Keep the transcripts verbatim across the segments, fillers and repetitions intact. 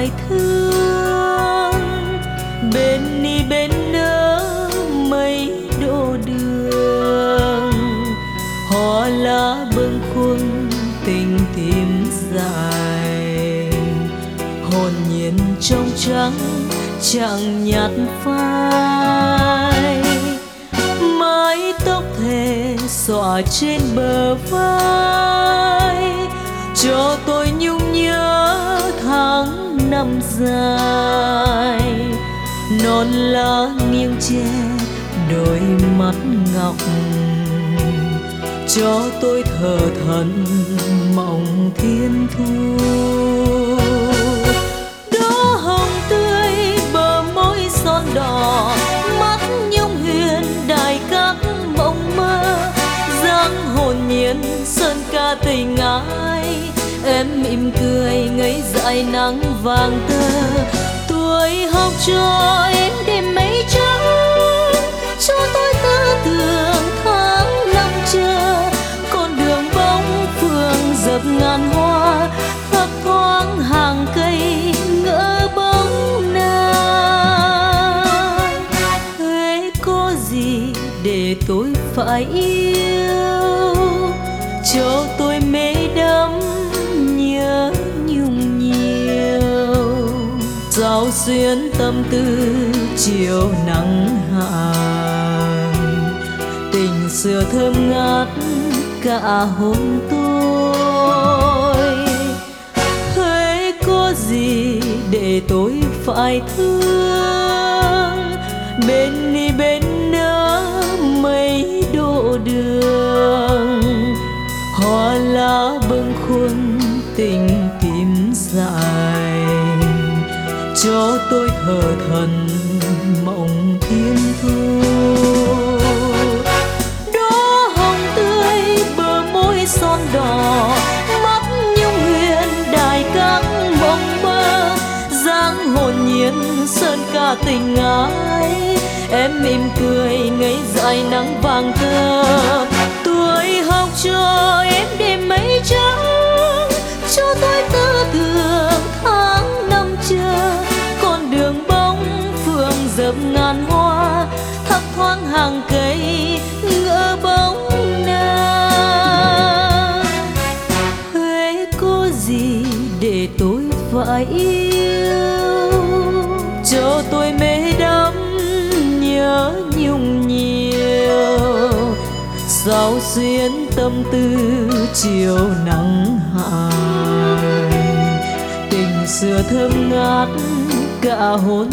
phải thương. Bên ni bên nỡ mấy độ đường, hoa lá bâng khuâng tình tím dài. Hồn nhiên trong trắng chẳng nhạt phai, mái tóc thề xõa trên bờ vai, cho tôi nhung nhớ tháng năm dài. Non lá nghiêng che đôi mắt ngọc, cho tôi thờ thẫn mộng thiên thu. Đóa hồng tươi bờ môi son đỏ, mắt nhung huyền đài các mộng mơ. Dáng hồn nhiên sơn ca tình ai, em mỉm cười ngây dại nắng vàng tơ. Tuổi học trò em đêm mây trắng, cho tôi tư tưởng tháng năm chờ. Con đường bóng phường dập ngàn hoa, thấp thoáng hàng cây ngỡ bóng nàng. Thế có gì để tôi phải yêu, cho tôi mê đắm nhớ nhung nhiều. Sao xuyến tâm tư chiều nắng hạn, tình xưa thơm ngát cả hôn tôi. Thế có gì để tôi phải thương, bên ni bên nỡ mấy độ đường, hoa lá bâng khuâng tình tím dài, cho tôi thờ thẫn mộng thiên thu. Đóa hồng tươi bờ môi son đỏ, mắt nhung huyền đài các mộng mơ. Dáng hồn nhiên sơn ca tình ái, em mỉm cười ngây dại nắng vàng thơ. Tuổi học trò em đêm mây trắng, cho tôi tư tưởng tháng năm chờ. Con đường bóng phường dập ngàn hoa, thấp thoáng hàng cây ngỡ bóng nàng. Thế có gì để tôi phải yêu, cho tôi mê đắm nhớ nhung nhiều. Sao xuyến tâm tư chiều nắng hạn, tình xưa thơm ngát cả hôn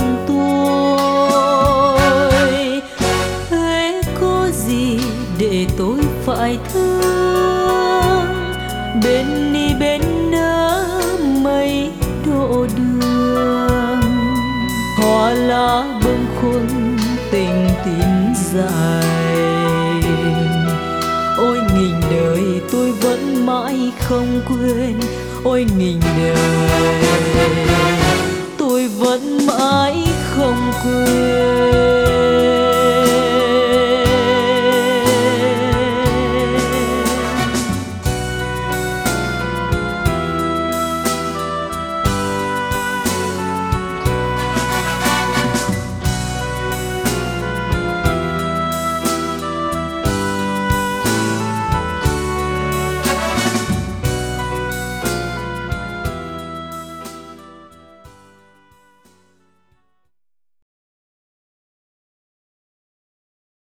tôi. Thế có gì để tôi phải thương, bên ni bên nỡ mấy độ đường, hoa lá bâng khuâng tình tím dài. Ôi nghìn đời tôi vẫn mãi không quên, ôi nghìn đời.